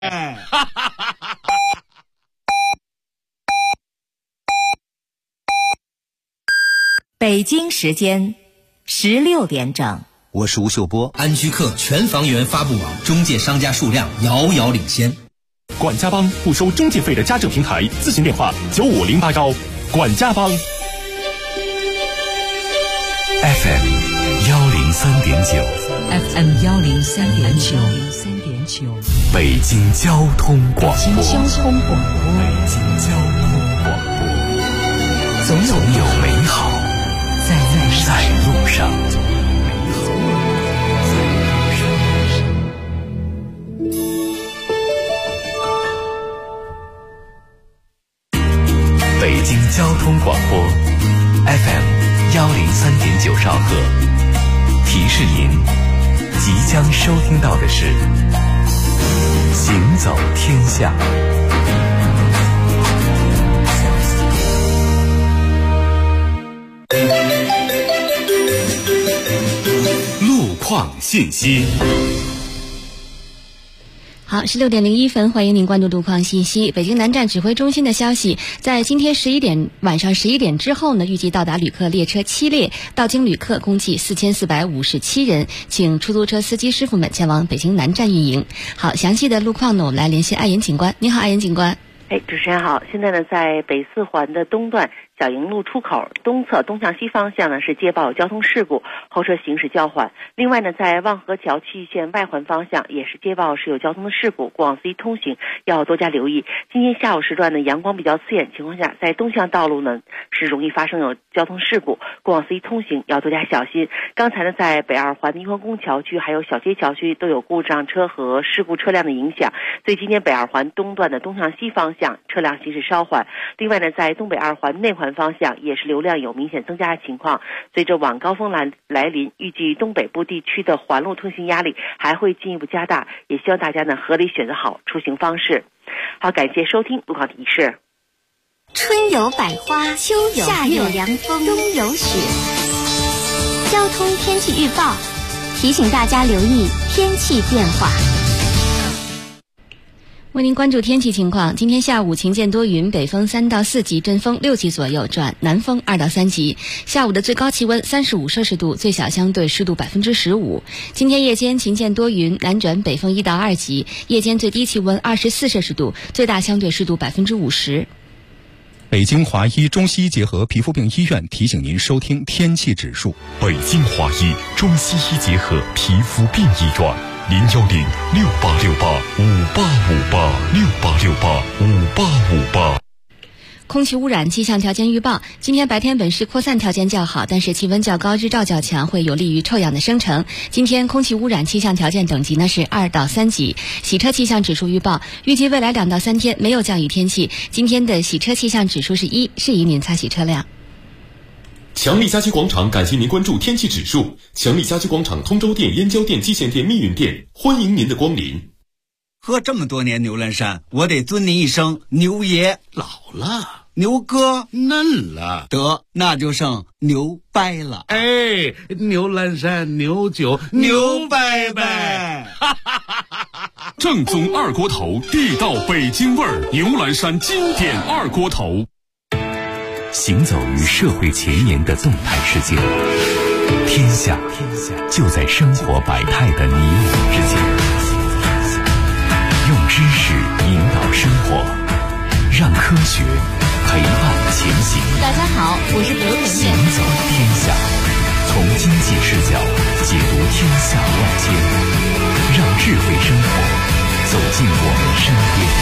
北京时间16点整， 我是吴秀波。 安居客全房源发布网，中介商家数量遥遥领先。 管家帮不收中介费的家政平台，咨询电话95081。管家帮 FM 103.9 FM 103.9 北京交通广播。 北京交通广播，总有美好在路上。 北京交通广播 FM 103.9兆赫，提示您即将收听到的是行走天下。路况信息。 好，16点01分，欢迎您关注路况信息。北京南站指挥中心的消息，在今天晚上11点之后呢，预计到达旅客列车7列，到京旅客共计4457人，请出租车司机师傅们前往北京南站运营。好，详细的路况呢，我们来联系艾岩警官。你好，艾岩警官。 主持人好。现在呢，在北四环的东段小营路出口东侧东向西方向呢是接报交通事故，后车行驶较缓。另外呢，在望河桥区域线外环方向也是接报是有交通的事故，过往司机通行要多加留意。今天下午时段呢，阳光比较刺眼情况下，在东向道路呢是容易发生有交通事故，过往司机通行要多加小心。刚才呢，在北二环的雍和宫桥区还有小街桥区都有故障车和事故车辆的影响，所以今天北二环东段的东向西方向车辆行驶稍缓。另外呢，在东北二环内环方向也是流量有明显增加的情况，随着晚高峰来临，预计东北部地区的环路通行压力还会进一步加大，也希望大家呢合理选择好出行方式。好，感谢收听路况提示。 春有百花，秋有夏有凉风，冬有雪。交通天气预报提醒大家留意天气变化。 为您关注天气情况，今天下午晴间多云，北风3到4级，阵风6级左右，转南风2到3级。下午的最高气温35摄氏度，最小相对湿度15%。今天夜间晴间多云，南转北风1到2级，夜间最低气温24摄氏度，最大相对湿度50%。 北京华医中西医结合皮肤病医院提醒您收听天气指数。 北京华医中西医结合皮肤病医院，0106868585858，68685858。 空气污染气象条件预报，今天白天本市扩散条件较好，但是气温较高，日照较强，会有利于臭氧的生成。今天空气污染气象条件等级呢是2到3级。洗车气象指数预报，预计未来2到3天没有降雨天气，今天的洗车气象指数是1，适宜您擦洗车辆。 强力家居广场感谢您关注天气指数。强力家居广场通州店、燕郊店、蓟县店、密云店，欢迎您的光临。 喝这么多年牛栏山，我得尊您一声牛爷。 老了， 牛哥嫩了， 得那就剩牛掰了。 哎，牛栏山牛酒牛掰掰。 正宗二锅头，地道北京味儿，牛栏山经典二锅头。 行走于社会前沿的动态世界，天下就在生活百态的你我之间。用知识引导生活，让科学陪伴前行。 大家好，我是德文。 行走天下，从经济视角解读天下万千，让智慧生活走进我们身边。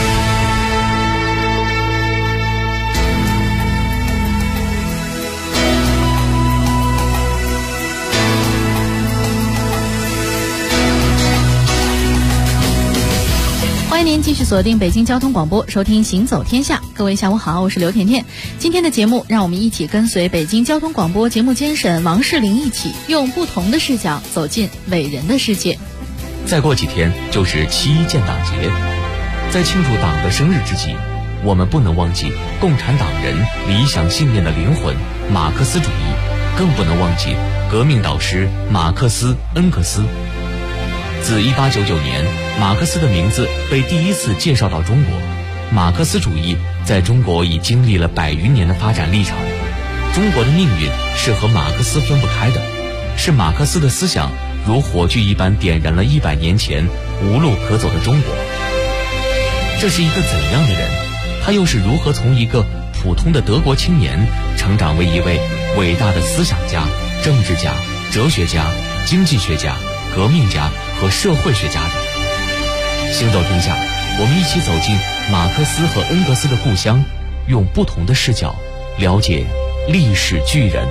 欢迎您继续锁定北京交通广播，收听行走天下。各位下午好，我是刘甜甜。今天的节目，让我们一起跟随北京交通广播节目监审王世林一起，用不同的视角走进伟人的世界。 再过几天就是7.1建党节，在庆祝党的生日之际，我们不能忘记共产党人理想信念的灵魂马克思主义，更不能忘记革命导师马克思恩格斯。 自1899年，马克思的名字被第一次介绍到中国。马克思主义在中国已经历了100余年的发展历程。中国的命运是和马克思分不开的，是马克思的思想如火炬一般点燃了100年前无路可走的中国。这是一个怎样的人？他又是如何从一个普通的德国青年成长为一位伟大的思想家、政治家、哲学家、经济学家、革命家和社会学家的？行走天下，我们一起走进马克思和恩格斯的故乡，用不同的视角了解历史巨人。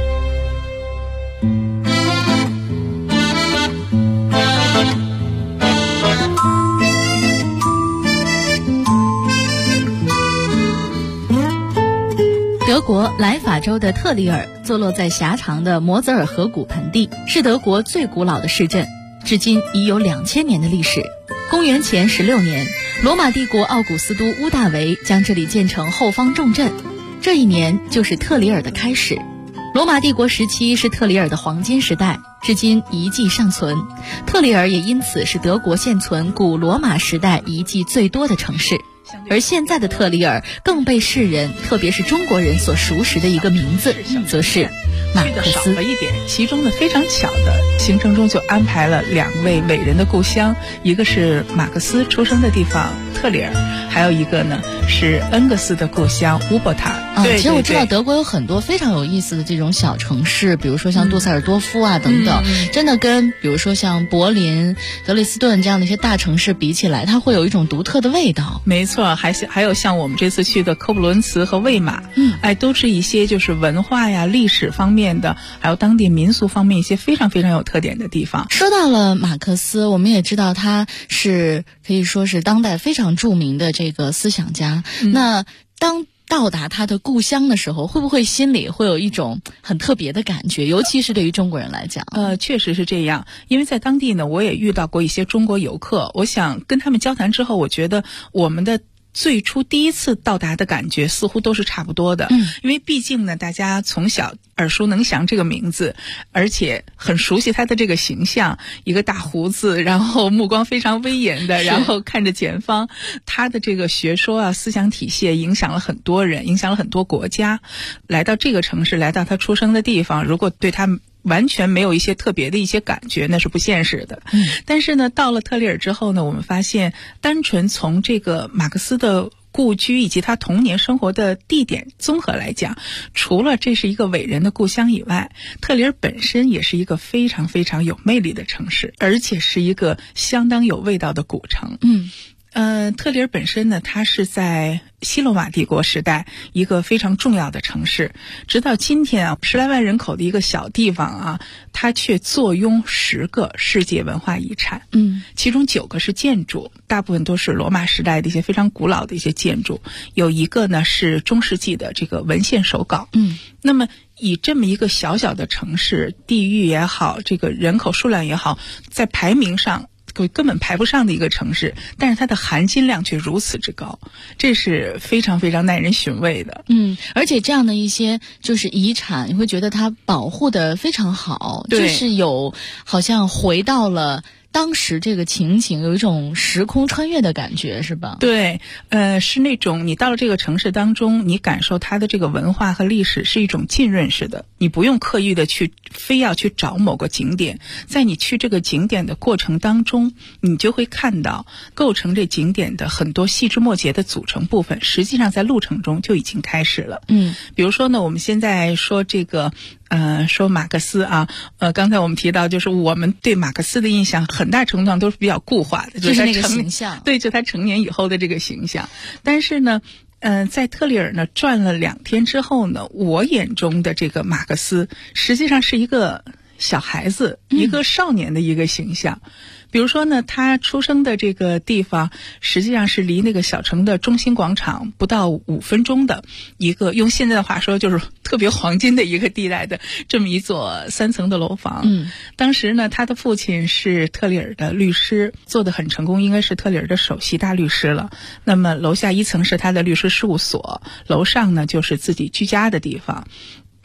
德国莱法州的特里尔坐落在狭长的摩泽尔河谷盆地，是德国最古老的市镇，至今已有2000年的历史。公元前16年，罗马帝国奥古斯都屋大维将这里建成后方重镇，这一年就是特里尔的开始。罗马帝国时期是特里尔的黄金时代，至今遗迹尚存。特里尔也因此是德国现存古罗马时代遗迹最多的城市。而现在的特里尔更被世人，特别是中国人所熟识的一个名字，则是马克思。 少了一点，其中呢非常巧的行程中就安排了2位伟人的故乡，一个是马克思出生的地方特里尔，还有一个呢是恩格斯的故乡乌伯塔。 对，其实我知道德国有很多非常有意思的这种小城市，比如说像杜塞尔多夫啊等等，真的跟比如说像柏林、德累斯顿这样的一些大城市比起来，它会有一种独特的味道。 没错，还有像我们这次去的科布伦茨和魏玛，都是一些就是文化呀、历史方面的，还有当地民俗方面一些非常非常有特点的地方。 说到了马克思，我们也知道他是可以说是当代非常著名的这个思想家。那当到达他的故乡的时候，会不会心里会有一种很特别的感觉，尤其是对于中国人来讲？ 确实是这样，因为在当地呢，我也遇到过一些中国游客，我想跟他们交谈之后，我觉得我们的最初第一次到达的感觉似乎都是差不多的，因为毕竟呢，大家从小耳熟能详这个名字，而且很熟悉他的这个形象，一个大胡子，然后目光非常威严的，然后看着前方，他的这个学说啊、思想体系影响了很多人，影响了很多国家。来到这个城市，来到他出生的地方，如果对他完全没有一些特别的一些感觉，那是不现实的。但是呢，到了特里尔之后呢，我们发现单纯从这个马克思的故居以及他童年生活的地点综合来讲，除了这是一个伟人的故乡以外，特里尔本身也是一个非常非常有魅力的城市，而且是一个相当有味道的古城。特里尔本身呢，它是在西罗马帝国时代一个非常重要的城市，直到今天啊，10来万人口的一个小地方啊，它却坐拥10个世界文化遗产。其中9个是建筑，大部分都是罗马时代的一些非常古老的一些建筑，有一个呢是中世纪的这个文献手稿。那么以这么一个小小的城市，地域也好，这个人口数量也好，在排名上根本排不上的一个城市，但是它的含金量却如此之高，这是非常非常耐人寻味的。 而且这样的一些就是遗产，你会觉得它保护得非常好，就是有好像回到了当时这个情景，有一种时空穿越的感觉，是吧？ 对，是那种你到了这个城市当中，你感受它的这个文化和历史是一种浸润式的，你不用刻意的非要去找某个景点，在你去这个景点的过程当中，你就会看到构成这景点的很多细枝末节的组成部分，实际上在路程中就已经开始了。比如说呢，我们现在说这个说马克思啊，刚才我们提到，就是我们对马克思的印象很大程度上都是比较固化的， 就是那个形象， 对，就他成年以后的这个形象。但是呢，在特里尔呢转了2天之后呢，我眼中的这个马克思实际上是一个小孩子，一个少年的一个形象。比如说呢，他出生的这个地方实际上是离那个小城的中心广场不到5分钟的一个，用现在的话说就是特别黄金的一个地带的这么一座3层的楼房。当时呢，他的父亲是特里尔的律师，做得很成功，应该是特里尔的首席大律师了。那么楼下1层是他的律师事务所，楼上呢就是自己居家的地方。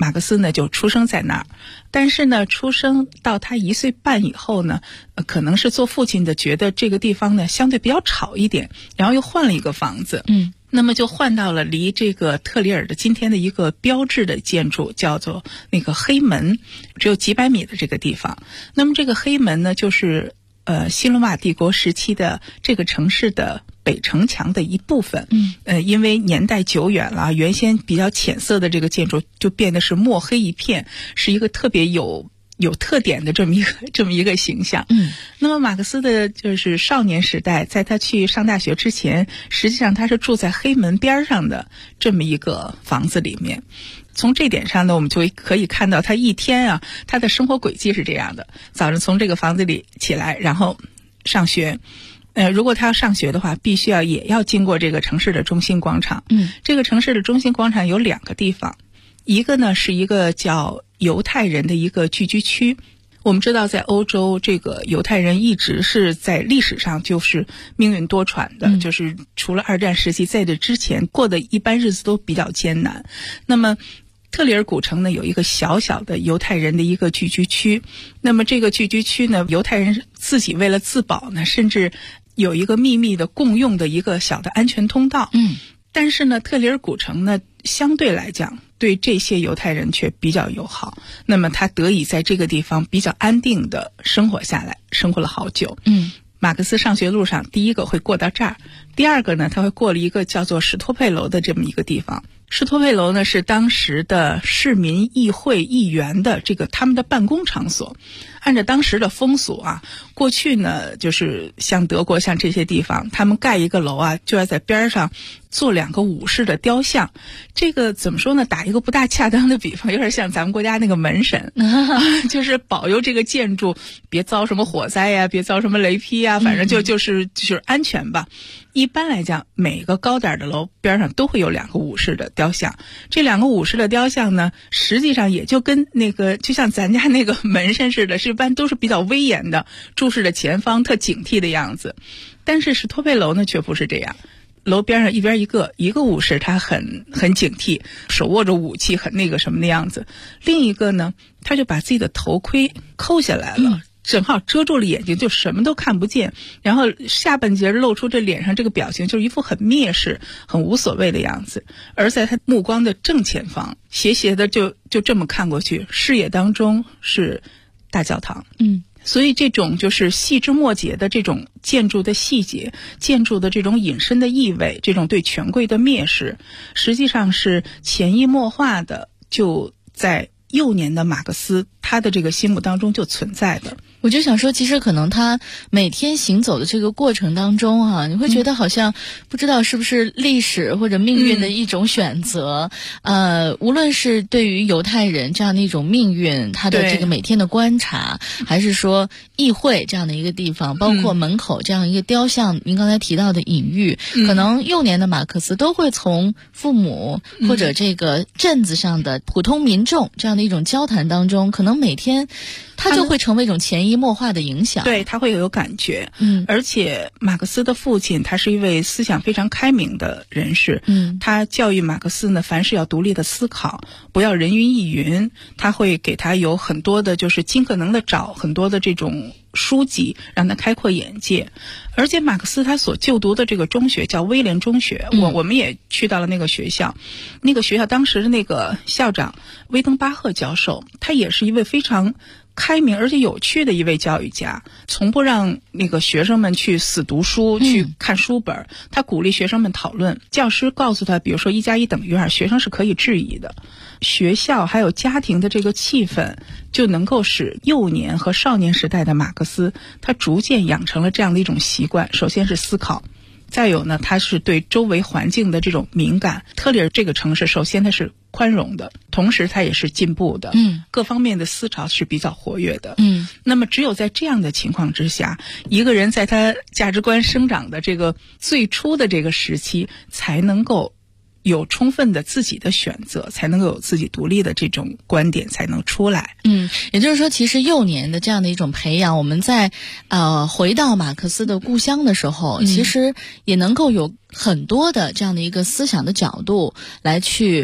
马克思呢就出生在那儿，但是呢出生到他1岁半以后呢，可能是做父亲的觉得这个地方呢相对比较吵一点，然后又换了一个房子，那么就换到了离这个特里尔的今天的一个标志的建筑，叫做那个黑门，只有几百米的这个地方。那么这个黑门呢，就是西罗马帝国时期的这个城市的北城墙的一部分。因为年代久远了，原先比较浅色的这个建筑就变得是墨黑一片，是一个特别有特点的这么一个形象。那么马克思的就是少年时代，在他去上大学之前，实际上他是住在黑门边上的这么一个房子里面。从这点上呢，我们就可以看到他一天啊，他的生活轨迹是这样的：早上从这个房子里起来，然后上学。如果他要上学的话，必须也要经过这个城市的中心广场。这个城市的中心广场有2个地方，一个呢是一个叫犹太人的一个聚居区。我们知道在欧洲，这个犹太人一直是在历史上就是命运多舛的，就是除了2战时期，在这之前过的一般日子都比较艰难。那么特里尔古城呢有一个小小的犹太人的一个聚居区，那么这个聚居区呢，犹太人自己为了自保呢，甚至有一个秘密的共用的一个小的安全通道。但是呢，特里尔古城呢相对来讲对这些犹太人却比较友好，那么他得以在这个地方比较安定的生活下来，生活了好久。马克思上学路上第一个会过到这儿，第二个呢，他会过了一个叫做史托佩楼的这么一个地方。史托佩楼呢是当时的市民议会议员的这个他们的办公场所。按照当时的风俗啊，过去呢就是像德国像这些地方，他们盖一个楼啊，就要在边上做2个武士的雕像。这个怎么说呢，打一个不大恰当的比方，有点像咱们国家那个门神就是保佑这个建筑别遭什么火灾呀，别遭什么雷劈啊，反正就是安全吧。一般来讲，每个高点的楼边上都会有2个武士的雕像。这2个武士的雕像呢，实际上也就跟那个就像咱家那个门神似的，一般都是比较威严的，注视着前方，特警惕的样子。但是史托佩楼呢却不是这样，楼边上一边一个武士，他很警惕，手握着武器，很那个什么的样子。另一个呢，他就把自己的头盔扣下来了。正好遮住了眼睛，就什么都看不见，然后下半截露出这脸上这个表情，就是一副很蔑视很无所谓的样子。而在他目光的正前方，斜斜的就这么看过去，视野当中是大教堂。所以这种就是细枝末节的这种建筑的细节，建筑的这种隐身的意味，这种对权贵的蔑视，实际上是潜移默化的就在幼年的马克思他的这个心目当中就存在的。 我就想说，其实可能他每天行走的这个过程当中啊，你会觉得好像不知道是不是历史或者命运的一种选择。无论是对于犹太人这样的一种命运，他的这个每天的观察，还是说议会这样的一个地方，包括门口这样一个雕像，您刚才提到的隐喻，可能幼年的马克思都会从父母或者这个镇子上的普通民众这样的一种交谈当中，可能每天他就会成为一种潜移默化的影响。 对，他会有感觉。而且马克思的父亲他是一位思想非常开明的人士。他教育马克思呢，凡事要独立的思考，不要人云亦云。他会给他有很多的就是尽可能的找很多的这种书籍，让他开阔眼界。而且马克思他所就读的这个中学叫威廉中学，我们也去到了那个学校。那个学校当时的那个校长威登巴赫教授，他也是一位非常开明而且有趣的一位教育家，从不让那个学生们去死读书，去看书本。他鼓励学生们讨论，教师告诉他，比如说1+1等于2，学生是可以质疑的。学校还有家庭的这个气氛，就能够使幼年和少年时代的马克思他逐渐养成了这样的一种习惯。首先是思考，再有呢，他是对周围环境的这种敏感。特里尔这个城市，首先它是宽容的，同时它也是进步的，各方面的思潮是比较活跃的。那么只有在这样的情况之下，一个人在他价值观生长的这个最初的这个时期，才能够有充分的自己的选择，才能够有自己独立的这种观点才能出来。 也就是说，其实幼年的这样的一种培养，我们在回到马克思的故乡的时候，其实也能够有很多的这样的一个思想的角度来去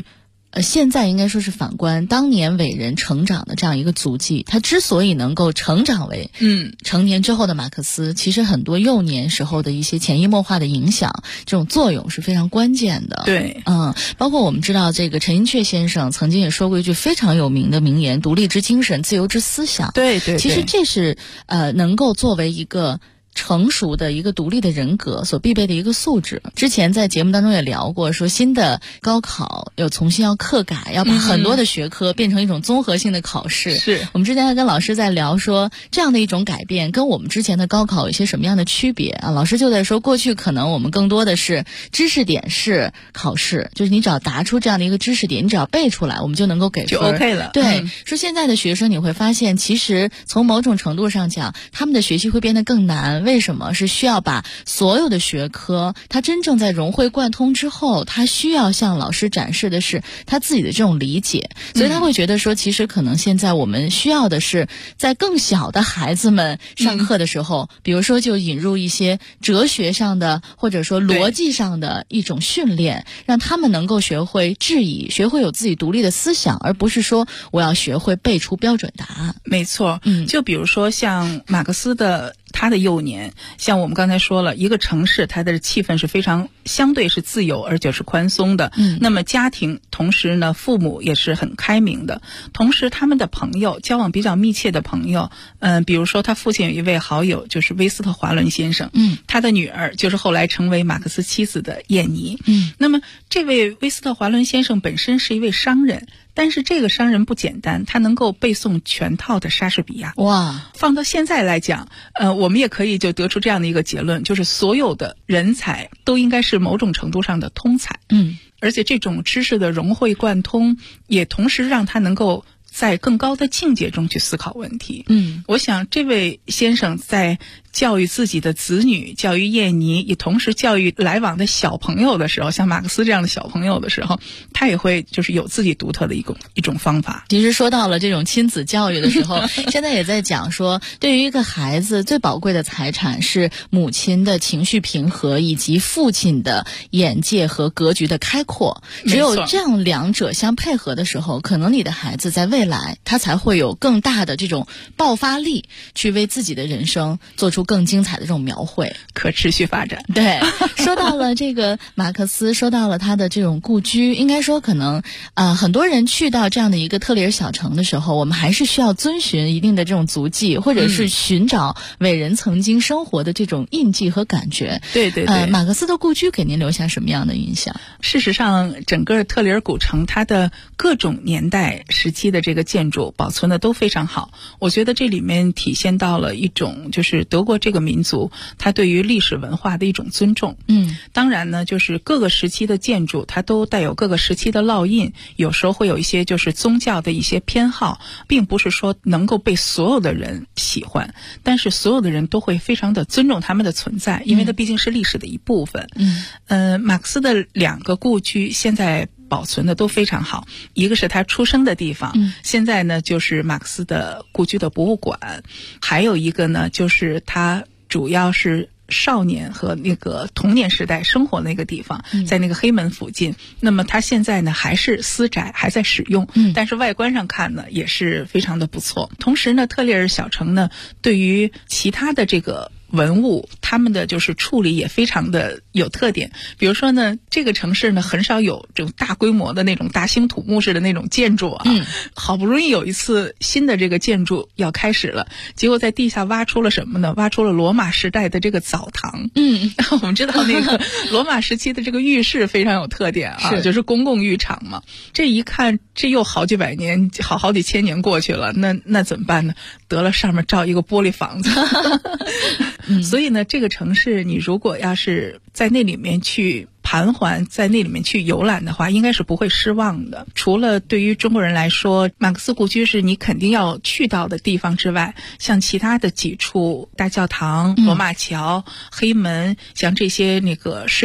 现在应该说是反观当年伟人成长的这样一个足迹，他之所以能够成长为成年之后的马克思，其实很多幼年时候的一些潜移默化的影响，这种作用是非常关键的。 对， 包括我们知道这个陈寅恪先生曾经也说过一句非常有名的名言：独立之精神，自由之思想。 对， 其实这是能够作为一个成熟的一个独立的人格所必备的一个素质。之前在节目当中也聊过，说新的高考要重新要课改，要把很多的学科变成一种综合性的考试。 是我们之前还跟老师在聊说，这样的一种改变跟我们之前的高考有一些什么样的区别啊？老师就在说，过去可能我们更多的是知识点式考试，就是你只要答出这样的一个知识点，你只要背出来，我们就能够给分， 就 OK 了。 对，说现在的学生你会发现，其实从某种程度上讲，他们的学习会变得更难。为什么？是需要把所有的学科，他真正在融会贯通之后，他需要向老师展示的是他自己的这种理解，所以他会觉得说，其实可能现在我们需要的是在更小的孩子们上课的时候，比如说就引入一些哲学上的或者说逻辑上的一种训练，让他们能够学会质疑，学会有自己独立的思想，而不是说我要学会背出标准答案。 没错，就比如说像马克思的他的幼年，像我们刚才说了，一个城市它的气氛是非常相对是自由而且是宽松的，那么家庭同时呢父母也是很开明的，同时他们的朋友交往比较密切的朋友，比如说他父亲有一位好友就是威斯特华伦先生，他的女儿就是后来成为马克思妻子的燕妮，那么这位威斯特华伦先生本身是一位商人，但是这个商人不简单，他能够背诵全套的莎士比亚。 哇， 放到现在来讲，我们也可以就得出这样的一个结论，就是所有的人才都应该是某种程度上的通才。而且这种知识的融会贯通，也同时让他能够在更高的境界中去思考问题。我想这位先生在教育自己的子女，教育燕妮，也同时教育来往的小朋友的时候，像马克思这样的小朋友的时候，他也会就是有自己独特的一种方法。 其实说到了这种亲子教育的时候，现在也在讲说，对于一个孩子最宝贵的财产是母亲的情绪平和，以及父亲的眼界和格局的开阔。只有这样两者相配合的时候，可能你的孩子在未来他才会有更大的这种爆发力，去为自己的人生做出更精彩的这种描绘， 可持续发展。 对，说到了这个马克思，说到了他的这种故居，应该说可能很多人去到这样的一个特里尔小城的时候，我们还是需要遵循一定的这种足迹，或者是寻找伟人曾经生活的这种印记和感觉。 对， 马克思的故居给您留下什么样的印象？ 事实上，整个特里尔古城它的各种年代时期的这个建筑保存的都非常好，我觉得这里面体现到了一种就是德国这个民族它对于历史文化的一种尊重。当然呢，就是各个时期的建筑它都带有各个时期的烙印，有时候会有一些就是宗教的一些偏好，并不是说能够被所有的人喜欢，但是所有的人都会非常的尊重他们的存在，因为它毕竟是历史的一部分。马克思的两个故居现在保存的都非常好，一个是他出生的地方，现在呢就是马克思的故居的博物馆，还有一个呢就是他主要是少年和那个童年时代生活那个地方，在那个黑门附近。那么他现在呢还是私宅，还在使用，但是外观上看呢也是非常的不错。同时呢，特里尔小城呢对于其他的这个文物，他们的就是处理也非常的有特点。比如说呢，这个城市呢很少有这种大规模的那种大兴土木式的那种建筑啊。好不容易有一次新的这个建筑要开始了，结果在地下挖出了什么呢？挖出了罗马时代的这个澡堂。我们知道那个罗马时期的这个浴室非常有特点啊，就是公共浴场嘛。这一看，这又好几百年，好几千年过去了，那怎么办呢？得了，上面罩一个玻璃房子。所以呢，这个城市你如果要是在那里面去盘桓，在那里面去游览的话，应该是不会失望的。除了对于中国人来说，马克思故居是你肯定要去到的地方之外，像其他的几处大教堂、罗马桥、黑门，像这些那个世界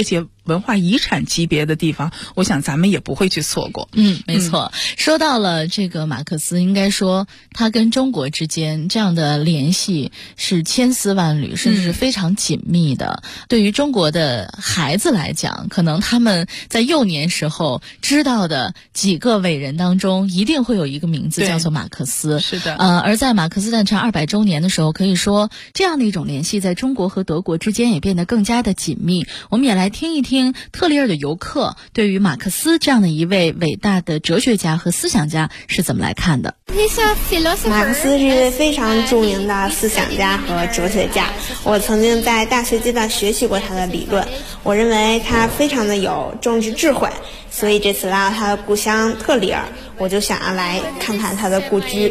文化遗产级别的地方，我想咱们也不会去错过。 没错。说到了这个马克思，应该说他跟中国之间这样的联系是千丝万缕，甚至是非常紧密的。对于中国的孩子来讲，可能他们在幼年时候知道的几个伟人当中，一定会有一个名字叫做马克思。 是的。 而在马克思诞辰200周年的时候，可以说这样的一种联系在中国和德国之间也变得更加的紧密。我们也来听一听特里尔的游客对于马克思这样的一位伟大的哲学家和思想家是怎么来看的。 马克思是一位非常著名的思想家和哲学家，我曾经在大学阶段学习过他的理论，我认为他非常的有政治智慧，所以这次来到他的故乡特里尔，我就想要来看看他的故居。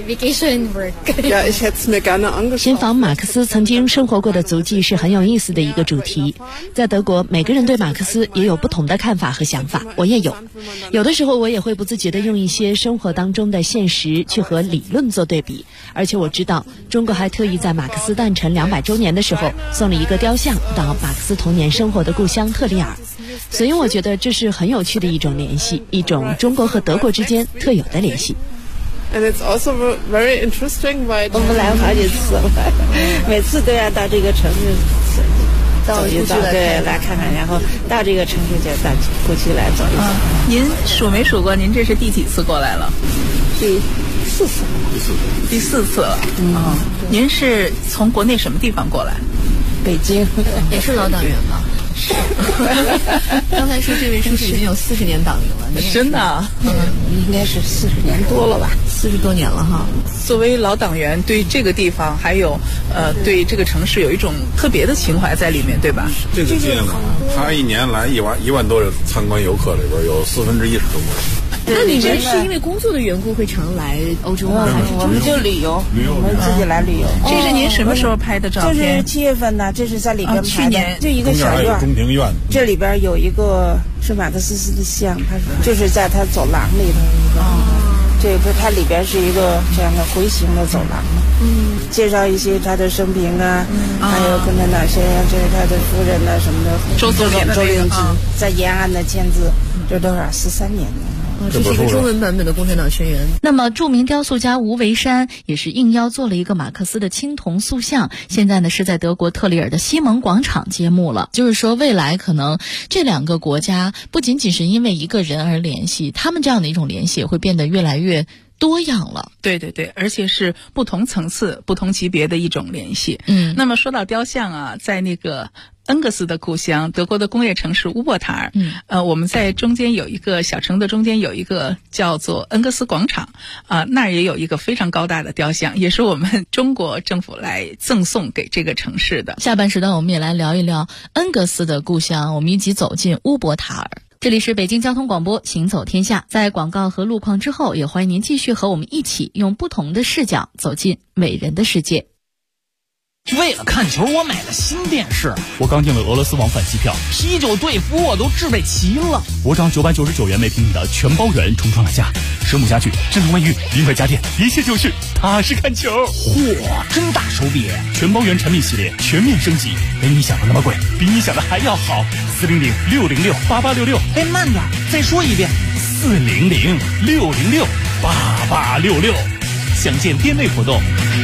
寻访马克思曾经生活过的足迹是很有意思的一个主题。在德国，每个人对马克思也有不同的看法和想法，我也有。有的时候我也会不自觉地用一些生活当中的现实去和理论做对比，而且我知道中国还特意在马克思诞辰200周年的时候送了一个雕像到马克思童年生活的故乡特里尔，所以我觉得这是很有趣的一种联系，一种中国和德国之间特有的联系。 And it's also very interesting. 我们来过好几次了，每次都要到这个城市走一走，对，来看看，然后到这个城市就到过去来走一走。 您数没数过？您这是第几次过来了？ 第4次。 第4次了。您是从国内什么地方过来？ 北京。 也是老党员吧？是。刚才说这位叔叔已经有40年党龄了， 真的？ 应该是40年多了吧 ，40多年了哈。 作为老党员，对这个地方还有对这个城市有一种特别的情怀在里面，对吧？ 这个近了，他一年来1万多参观游客，里边有1/4是中国人。 那你们是因为工作的缘故会常来欧洲吗？还是我们就旅游？我们自己来旅游。 这是您什么时候拍的照片？ 这是7月份呢，这是在里边拍的。 去年就一个小院， 宫廷院。 这里边有一个是马克思的像，他就是在他走廊里头一个。这个它里边是一个这样的回形的走廊嘛。介绍一些他的生平啊，还有跟他哪些这是他的夫人啊什么的。 周令之在延安的签字，这多少13年了。 这是一个中文版本的《共产党宣言》。 那么，著名雕塑家吴为山也是应邀做了一个马克思的青铜塑像，现在呢是在德国特里尔的西蒙广场揭幕了。就是说，未来可能这2个国家不仅仅是因为一个人而联系，他们这样的一种联系也会变得越来越多样了。 对对对，而且是不同层次、不同级别的一种联系。那么说到雕像啊，在那个恩格斯的故乡，德国的工业城市乌伯塔尔，我们在中间有一个小城的中间有一个叫做恩格斯广场，那儿也有一个非常高大的雕像，也是我们中国政府来赠送给这个城市的。 下半时段我们也来聊一聊恩格斯的故乡，我们一起走进乌伯塔尔。这里是北京交通广播行走天下，在广告和路况之后，也欢迎您继续和我们一起用不同的视角走进伟人的世界。 为了看球，我买了新电视。 我刚订了俄罗斯往返机票， 啤酒队服我都置备齐了。 我涨999元每平米的全包圆重创了价，蛇母家具、震动卫浴、临快家电，一切就是踏实看球。 嚯，真大手笔！ 全包圆产品系列全面升级，没你想的那么贵，比你想的还要好。400-606-8866。 哎，慢点，再说一遍。 400-606-8866。详见店内活动。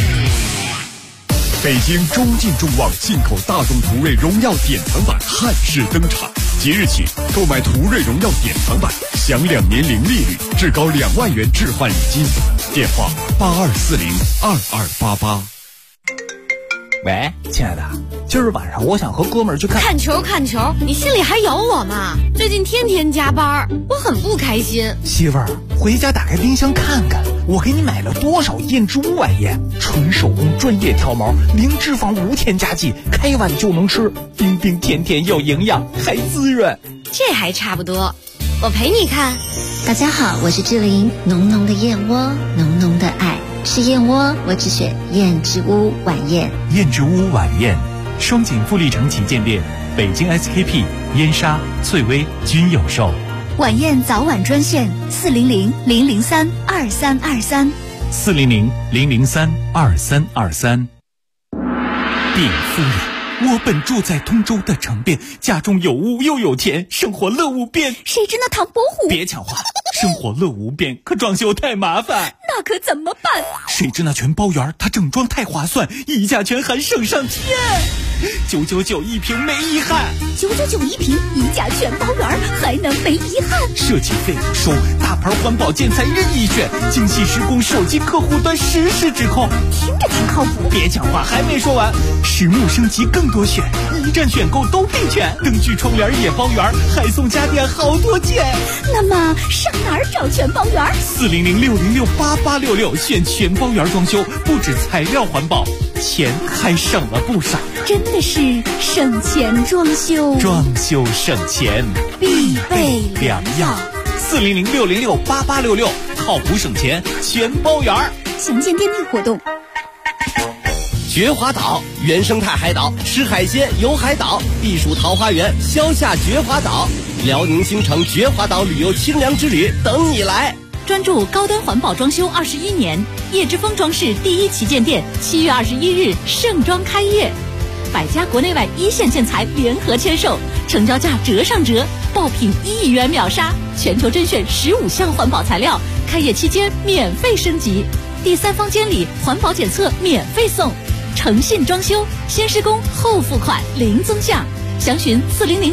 北京中进众旺进口大众途锐荣耀典藏版汉式登场，即日起购买途锐荣耀典藏版，享2年零利率，至高2万元置换礼金。电话82402288。 喂，亲爱的，今儿晚上我想和哥们儿去看球，你心里还有我吗？最近天天加班，我很不开心。 媳妇儿，回家打开冰箱看看，我给你买了多少燕之屋晚宴，纯手工专业挑毛，零脂肪无添加剂，开碗就能吃，冰冰甜甜又营养，还滋润。 这还差不多，我陪你看。 大家好，我是志玲，浓浓的燕窝，浓浓的爱。吃燕窝，我只选燕之屋晚宴。 燕之屋晚宴，双井富力城旗舰店、北京 SKP、燕莎、翠微均有售。 晚宴早晚专线400-003-2323。 400-003-2323。毕夫人， 我本住在通州的城边，家中有屋又有田，生活乐无边。 谁知那唐伯虎？ 别抢话，生活乐无边，可装修太麻烦。 那可怎么办？ 谁知那全包园，它整装太划算，溢价权还省上天。999一平没遗憾 ，999一平，溢价全包圆，还能没遗憾？ 设计费收，大牌环保建材任意选，精细施工，手机客户端实时指控， 听着挺靠谱。 别讲话，还没说完，实木升级更多选，一站选购都必全，灯具窗帘也包圆，还送家电好多件。 那么上哪儿找全包圆？400-606-8866，选全包圆装修，不止材料环保，钱还省了不少。真的是省钱装修， 装修省钱必备良药。 400-606-8866，靠谱省钱全包圆。 详见店内活动。 绝华岛原生态海岛，吃海鲜游海岛，避暑桃花源消夏绝华岛，辽宁新城绝华岛旅游清凉之旅等你来。 专注高端环保装修21年，叶之峰装饰第1旗舰店7月21日盛装开业，100家国内外一线建材联合签售，成交价折上折，爆品1亿元秒杀，全球甄选15项环保材料，开业期间免费升级，第3方监理环保检测免费送，诚信装修，先施工后付款零增项，详询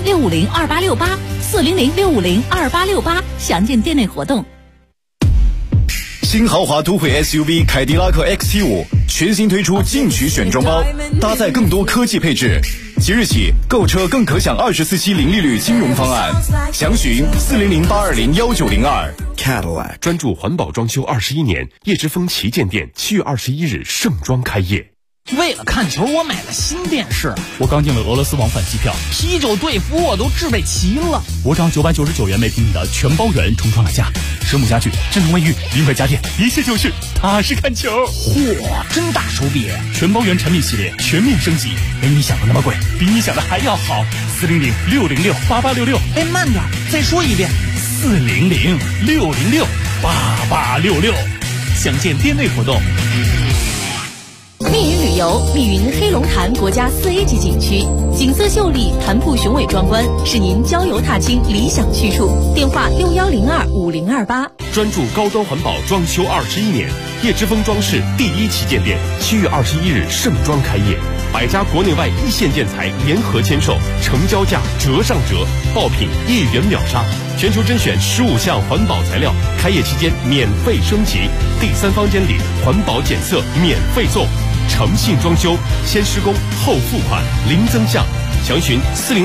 400-650-2868，400-650-2868，详见店内活动。 新豪华都会 SUV 凯迪拉克 XT5 全新推出进取选装包，搭载更多科技配置。即日起购车更可享24期零利率金融方案，详询400-820-1902。 Cadillac 专注环保装修21年，叶之峰旗舰店7月21日盛装开业。 为了看球，我买了新电视， 我刚订了俄罗斯往返机票， 啤酒队服我都置备齐了。 我找999元每平米的全包圆重创了价，生木家具、真诚卫浴、临北家电，一切就是踏实看球。 嚯，真大手笔！ 全包圆产品系列全面升级，没你想的那么贵，比你想的还要好。400-606-8866， 哎，慢点，再说一遍。 400-606-8866，详见店内活动。 密云旅游，密云黑龙潭国家4A 级景区，景色秀丽，潭铺雄伟壮观，是您郊游踏青理想去处。电话6102-5028。 专注高端环保装修21年，叶之峰装饰第1旗舰店7月21日盛装开业，100家国内外一线建材联合签售，成交价折上折，爆品1亿元秒杀，全球甄选15项环保材料，开业期间免费升级，第3方监理环保检测免费送，诚信装修，先施工后付款零增项，详询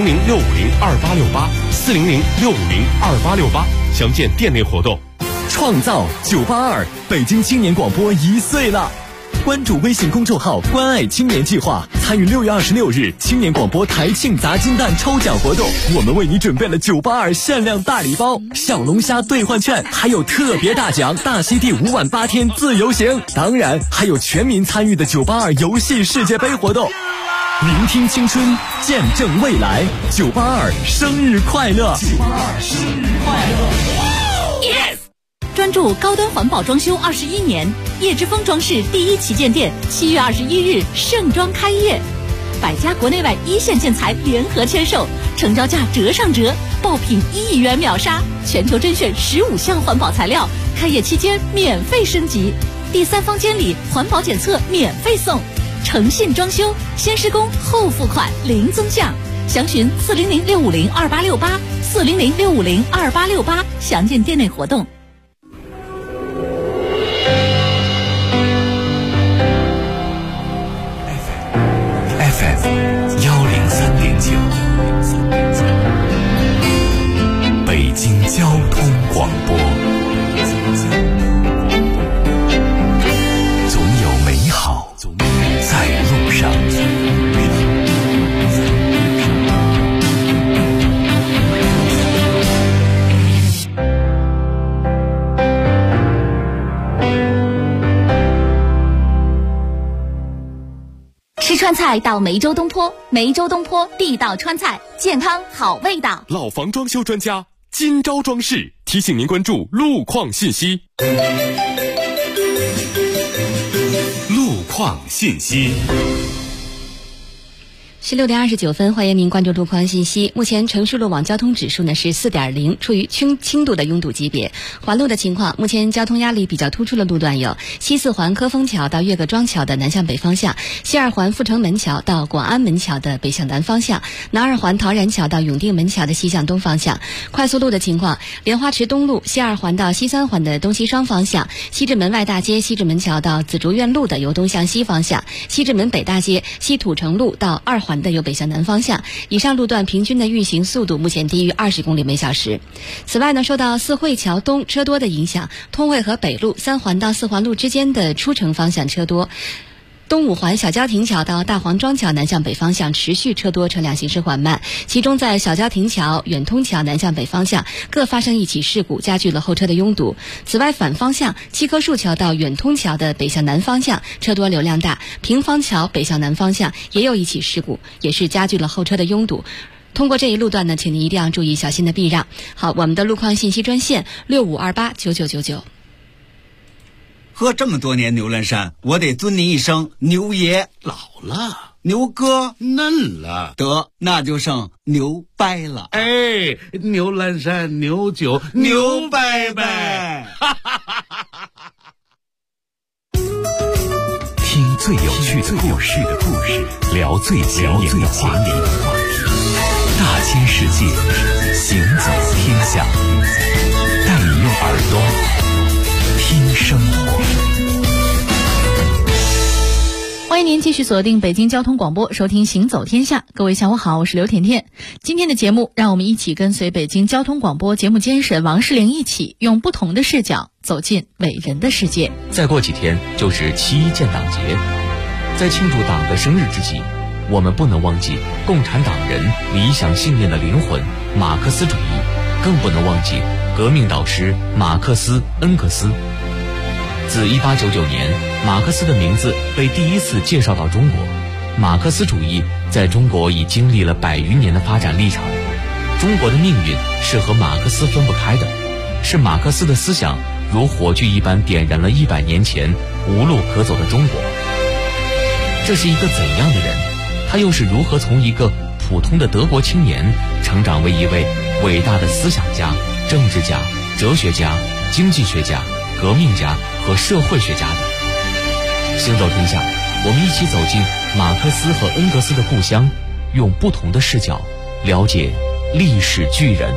400-650-2868，400-650-2868，详见店内活动。 创造982，北京青年广播1岁了。关注微信公众号关爱青年计划，参与6月26日青年广播台庆砸金蛋抽奖活动，我们为你准备了982限量大礼包、小龙虾兑换券，还有特别大奖大溪地5晚8天自由行，当然还有全民参与的982游戏世界杯活动。聆听青春，见证未来，982生日快乐！982生日快乐 ！Yes。专注高端环保装修21年，叶之峰装饰第1旗舰店7月21日盛装开业，100家国内外一线建材联合签售，成交价折上折，爆品1亿元秒杀，全球甄选15项环保材料，开业期间免费升级，第3方监理环保检测免费送，诚信装修，先施工后付款零增项，详询400-650-2868，400-650-2868，详见店内活动。 103.9，北京交通广播，总有美好在路上。 吃川菜到梅州东坡，梅州东坡地道川菜，健康好味道。 老房装修专家金招装饰提醒您关注路况信息。路况信息。 16点29分，欢迎您关注路况信息。目前城市路网交通指数呢是 4.0， 处于轻度的拥堵级别。环路的情况，目前交通压力比较突出的路段有西四环科丰桥到岳各庄桥的南向北方向，西二环阜成门桥到广安门桥的北向南方向，南二环陶然桥到永定门桥的西向东方向。快速路的情况，莲花池东路西二环到西三环的东西双方向，西直门外大街西直门桥到紫竹院路的由东向西方向，西直门北大街西土城路到二环的由北向南方向。以上路段平均的运行速度目前低于20公里每小时。此外呢，受到四惠桥东车多的影响，通惠河北路3环到4环路之间的出城方向车多。东五环小郊亭桥到大黄庄桥南向北方向持续车多，车辆行驶缓慢，其中在小郊亭桥、远通桥南向北方向各发生一起事故，加剧了后车的拥堵。此外，反方向七棵树桥到远通桥的北向南方向车多流量大，平房桥北向南方向也有一起事故，也是加剧了后车的拥堵。通过这一路段呢，请您一定要注意小心的避让。好，我们的路况信息专线65289999。 喝这么多年牛栏山，我得尊您一声牛爷。 老了， 牛哥嫩了， 得那就剩牛掰了。 哎，牛栏山牛酒牛掰掰。 听最有趣的故事，聊最前沿的话题。大千世界，行走天下，带你用耳朵听生活。 欢迎您继续锁定北京交通广播，收听行走天下。各位下午好，我是刘甜甜。今天的节目，让我们一起跟随北京交通广播节目监审王世玲一起，用不同的视角走进伟人的世界。 再过几天就是7.1建党节，在庆祝党的生日之际，我们不能忘记共产党人理想信念的灵魂马克思主义，更不能忘记革命导师马克思、恩格斯。自1899年，马克思的名字被第一次介绍到中国。马克思主义在中国已经历了100余年的发展历程。中国的命运是和马克思分不开的，是马克思的思想如火炬一般点燃了100年前无路可走的中国。这是一个怎样的人？他又是如何从一个普通的德国青年成长为一位伟大的思想家、政治家、哲学家、经济学家、革命家和社会学家的？行走天下，我们一起走进马克思和恩格斯的故乡，用不同的视角了解历史巨人。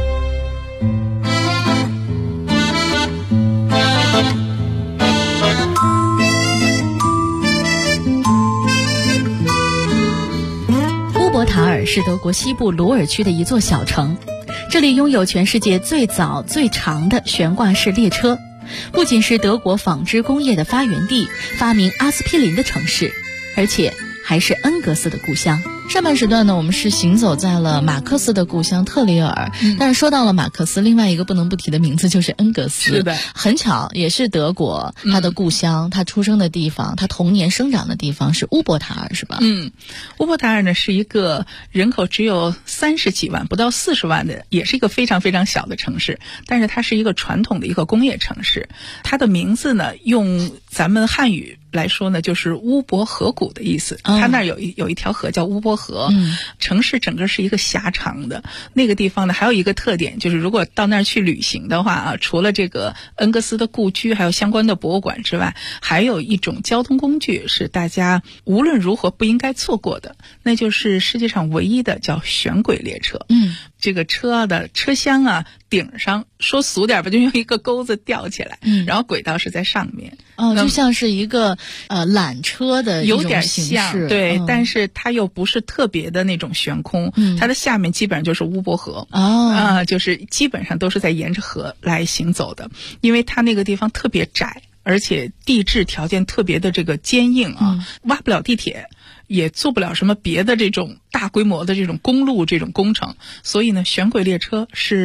乌伯塔尔是德国西部鲁尔区的一座小城，这里拥有全世界最早最长的悬挂式列车，不仅是德国纺织工业的发源地，发明阿司匹林的城市，而且还是恩格斯的故乡。 上半时段呢，我们是行走在了马克思的故乡特里尔，但是说到了马克思，另外一个不能不提的名字就是恩格斯。 是的， 很巧，也是德国，他的故乡，他出生的地方，他童年生长的地方是乌伯塔尔，是吧？ 乌伯塔尔呢是一个人口只有30几万，不到40万的，也是一个非常非常小的城市，但是它是一个传统的一个工业城市。它的名字呢，用咱们汉语来说呢，就是乌伯河谷的意思。它那儿有一条河叫乌伯河。城市整个是一个狭长的。那个地方呢，还有一个特点，就是如果到那儿去旅行的话啊，除了这个恩格斯的故居还有相关的博物馆之外，还有一种交通工具是大家无论如何不应该错过的，那就是世界上唯一的叫悬轨列车。这个车的车厢啊，顶上说俗点吧，就用一个钩子吊起来，然后轨道是在上面。 就像是一个缆车的一种形式，有点像，对，但是它又不是特别的那种悬空，它的下面基本上就是乌伯河。就是基本上都是在沿着河来行走的，因为它那个地方特别窄，而且地质条件特别的这个坚硬啊，挖不了地铁，也做不了什么别的这种大规模的这种公路这种工程，所以呢，悬轨列车是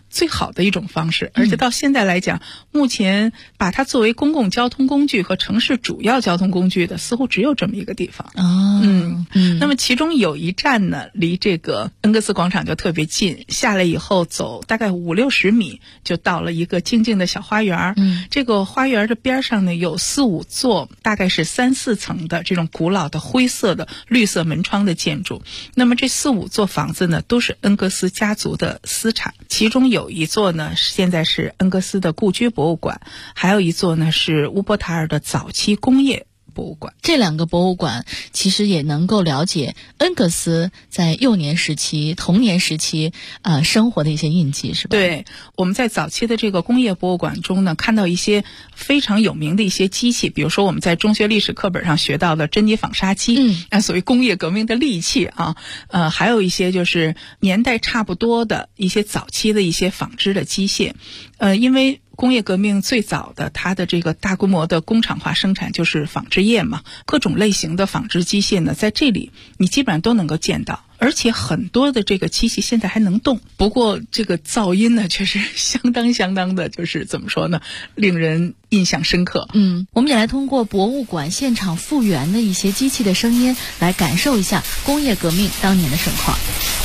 最好的一种方式，而且到现在来讲，目前把它作为公共交通工具和城市主要交通工具的，似乎只有这么一个地方。那么其中有一站呢，离这个恩格斯广场就特别近，下来以后走大概50-60米就到了一个静静的小花园。这个花园的边上呢，有4-5座大概是3-4层的这种古老的灰色的绿色门窗的建筑。那么这4-5座房子呢，都是恩格斯家族的私产，其中有一座呢现在是恩格斯的故居博物馆，还有一座呢是乌波塔尔的早期工业博物馆。 这2个博物馆其实也能够了解恩格斯在幼年时期、童年时期生活的一些印记，是吧？ 对，我们在早期的这个工业博物馆中呢，看到一些非常有名的一些机器，比如说我们在中学历史课本上学到的珍妮纺纱机，所谓工业革命的利器啊，还有一些就是年代差不多的一些早期的一些纺织的机械，因为工业革命最早的它的这个大规模的工厂化生产就是纺织业嘛，各种类型的纺织机械呢，在这里你基本上都能够见到，而且很多的这个机器现在还能动。不过这个噪音呢，却是相当的，就是怎么说呢，令人印象深刻。 我们也来通过博物馆现场复原的一些机器的声音，来感受一下工业革命当年的盛况。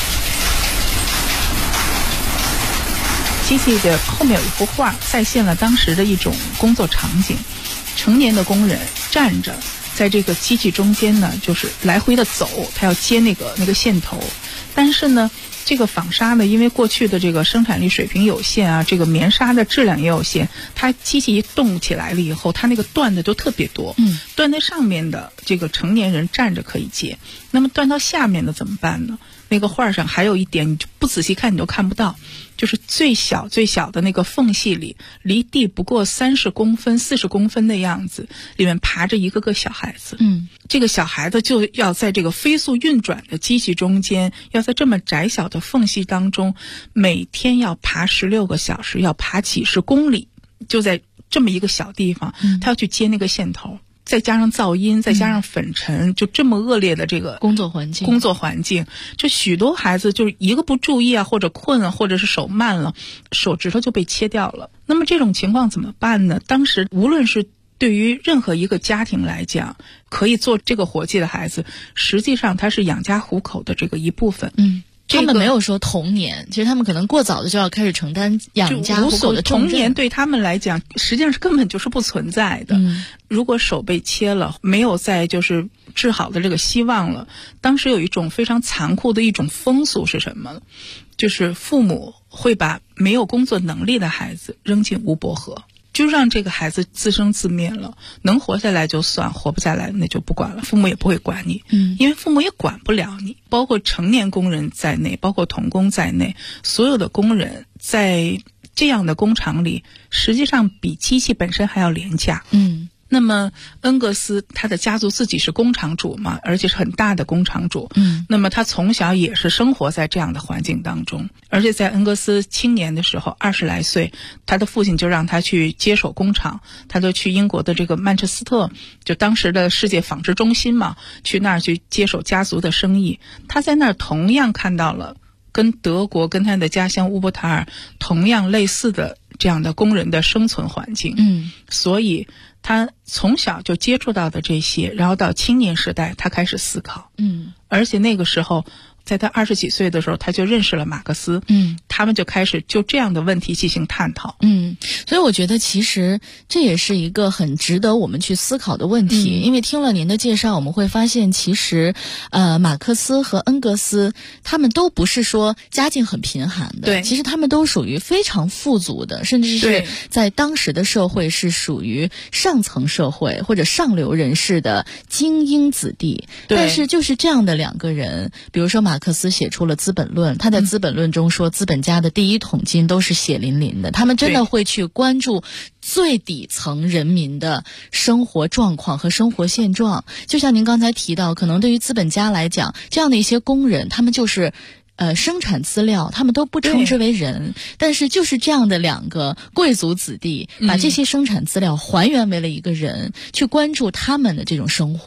机器的后面有一幅画，再现了当时的一种工作场景。成年的工人站着，在这个机器中间呢，就是来回的走，他要接那个线头。但是呢，这个纺纱呢，因为过去的这个生产力水平有限啊，这个棉纱的质量也有限，它机器一动起来了以后，它那个断的就特别多。断在上面的这个成年人站着可以接，那么断到下面的怎么办呢？那个画上还有一点，你就不仔细看你都看不到，就是最小的那个缝隙里，离地不过30公分、40公分的样子，里面爬着一个个小孩子。这个小孩子就要在这个飞速运转的机器中间，要在这么窄小的缝隙当中，每天要爬16个小时，要爬几十公里，就在这么一个小地方，他要去接那个线头。再加上噪音，再加上粉尘，就这么恶劣的这个工作环境， 就许多孩子就是一个不注意啊，或者困了，或者是手慢了，手指头就被切掉了。那么这种情况怎么办呢？当时无论是对于任何一个家庭来讲，可以做这个活计的孩子，实际上他是养家糊口的这个一部分。 他们没有说童年，其实他们可能过早的就要开始承担养家糊口的重任。 童年对他们来讲，实际上是根本就是不存在的。如果手被切了，没有再就是治好的这个希望了，当时有一种非常残酷的一种风俗是什么？就是父母会把没有工作能力的孩子扔进吴伯河，就让这个孩子自生自灭了，能活下来就算，活不下来那就不管了，父母也不会管你，因为父母也管不了你。包括成年工人在内，包括童工在内，所有的工人在这样的工厂里，实际上比机器本身还要廉价。那么恩格斯他的家族自己是工厂主嘛，而且是很大的工厂主。那么他从小也是生活在这样的环境当中，而且在恩格斯青年的时候，20来岁，他的父亲就让他去接手工厂，他就去英国的这个曼彻斯特，就当时的世界纺织中心嘛，去那儿去接手家族的生意。他在那儿同样看到了跟德国跟他的家乡乌波塔尔同样类似的这样的工人的生存环境。所以他从小就接触到的这些，然后到青年时代他开始思考。而且那个时候在他20几岁的时候，他就认识了马克思。他们就开始就这样的问题进行探讨。 所以我觉得其实这也是一个很值得我们去思考的问题。因为听了您的介绍，我们会发现其实马克思和恩格斯他们都不是说家境很贫寒的， 对， 其实他们都属于非常富足的，甚至是在当时的社会是属于上层社会或者上流人士的精英子弟。但是就是这样的2个人，比如说马克思写出了《资本论》，他在《资本论》中说资本家的第一桶金都是血淋淋的，他们真的会去关注最底层人民的生活状况和生活现状。就像您刚才提到，可能对于资本家来讲，这样的一些工人，他们就是生产资料，他们都不称之为人，但是就是这样的2个贵族子弟，把这些生产资料还原为了一个人，去关注他们的这种生活。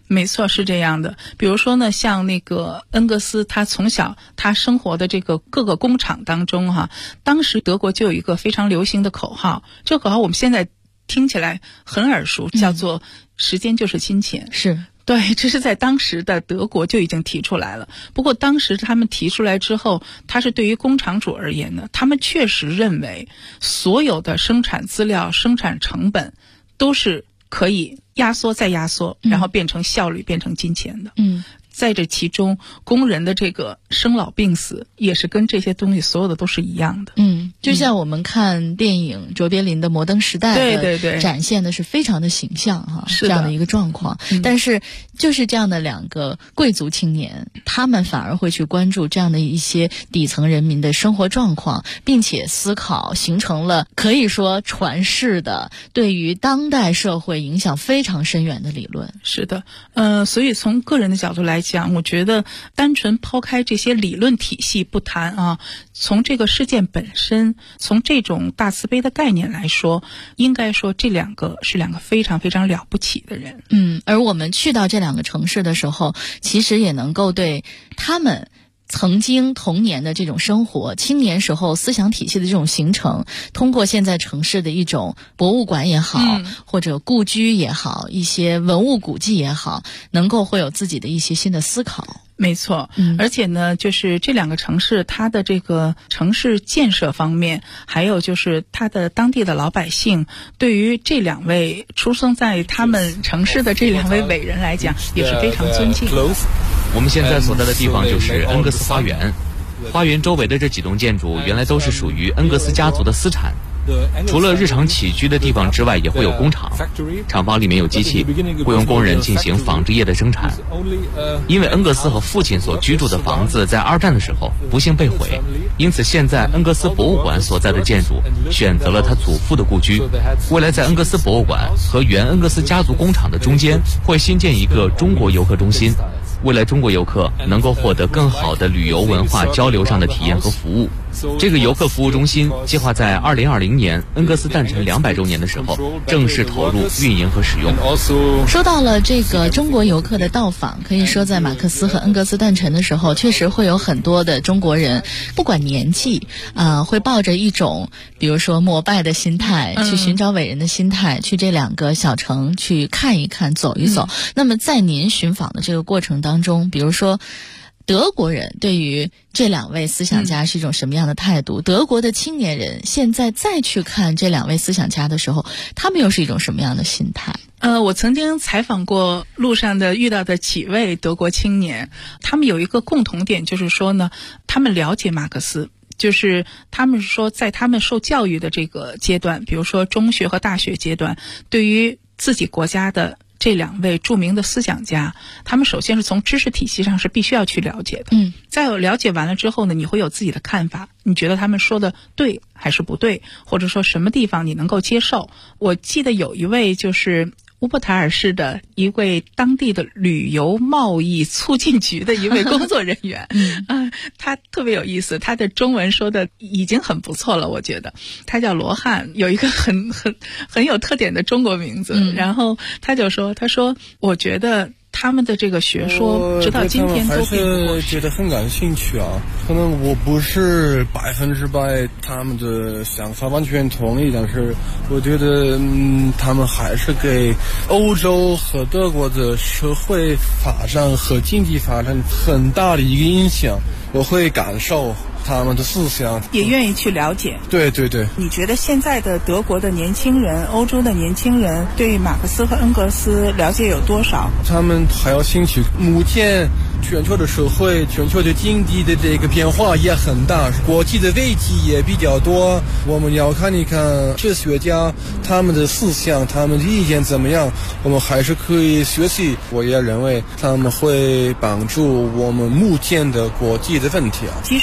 没错，是这样的。比如说呢，像那个恩格斯，他从小他生活的这个各个工厂当中当时德国就有一个非常流行的口号，这个口号我们现在听起来很耳熟，叫做时间就是金钱。 是。 对，这是在当时的德国就已经提出来了。不过当时他们提出来之后，它是对于工厂主而言呢，他们确实认为所有的生产资料、生产成本都是可以压缩再压缩，然后变成效率、变成金钱的。在这其中，工人的这个生老病死也是跟这些东西所有的都是一样的。 就像我们看电影卓别林的《摩登时代》的展现的是非常的形象这样的一个状况。但是就是这样的两个贵族青年，他们反而会去关注这样的一些底层人民的生活状况，并且思考，形成了可以说传世的对于当代社会影响非常深远的理论。 是的，所以从个人的角度来讲，我觉得单纯抛开这些理论体系不谈从这个事件本身，从这种大慈悲的概念来说，应该说这两个是两个非常非常了不起的人。 而我们去到这两个城市的时候，其实也能够对他们曾经童年的这种生活，青年时候思想体系的这种形成，通过现在城市的一种博物馆也好，或者故居也好，一些文物古迹也好，能够会有自己的一些新的思考。 没错，而且呢，就是这两个城市，它的这个城市建设方面，还有就是它的当地的老百姓，对于这两位出生在他们城市的这两位伟人来讲，也是非常尊敬的。 我们现在所在的地方就是恩格斯花园，花园周围的这几栋建筑原来都是属于恩格斯家族的私产。除了日常起居的地方之外，也会有工厂，厂房里面有机器，雇佣工人进行纺织业的生产。因为恩格斯和父亲所居住的房子在2战的时候不幸被毁，因此现在恩格斯博物馆所在的建筑选择了他祖父的故居。未来在恩格斯博物馆和原恩格斯家族工厂的中间会新建一个中国游客中心，未来中国游客能够获得更好的旅游文化交流上的体验和服务。这个游客服务中心计划在2020年恩格斯诞辰200周年的时候正式投入运营和使用。 说到了这个中国游客的到访，可以说在马克思和恩格斯诞辰的时候，确实会有很多的中国人，不管年纪会抱着一种比如说膜拜的心态，去寻找伟人的心态，去这两个小城去看一看，走一走。那么在您寻访的这个过程当中，比如说德国人对于这两位思想家是一种什么样的态度？德国的青年人现在再去看这两位思想家的时候，他们又是一种什么样的心态？ 我曾经采访过路上的遇到的几位德国青年，他们有一个共同点，就是说呢，他们了解马克思。就是他们说在他们受教育的这个阶段，比如说中学和大学阶段，对于自己国家的这两位著名的思想家，他们首先是从知识体系上是必须要去了解的。再有了解完了之后呢，你会有自己的看法，你觉得他们说的对还是不对，或者说什么地方你能够接受。我记得有一位就是乌布塔尔市的一位当地的旅游贸易促进局的一位工作人员，他特别有意思，他的中文说的已经很不错了，我觉得。他叫罗汉，有一个很有特点的中国名字。然后他就说，他说我觉得他们的这个学说直到今天都并不过时。 觉得很感兴趣啊，可能我不是100%他们的想法完全同意，但是我觉得他们还是给欧洲和德国的社会发展和经济发展很大的一个影响，我会感受他们的思想， 也愿意去了解。 对对对。 你觉得现在的德国的年轻人，欧洲的年轻人对马克思和恩格斯了解有多少？ 他们还有兴趣。目前全球的社会、全球的经济的这个变化也很大，国际的危机也比较多，我们要看一看哲学家他们的思想，他们的意见怎么样，我们还是可以学习。我也认为他们会帮助我们目前的国际的问题啊。 即使过了100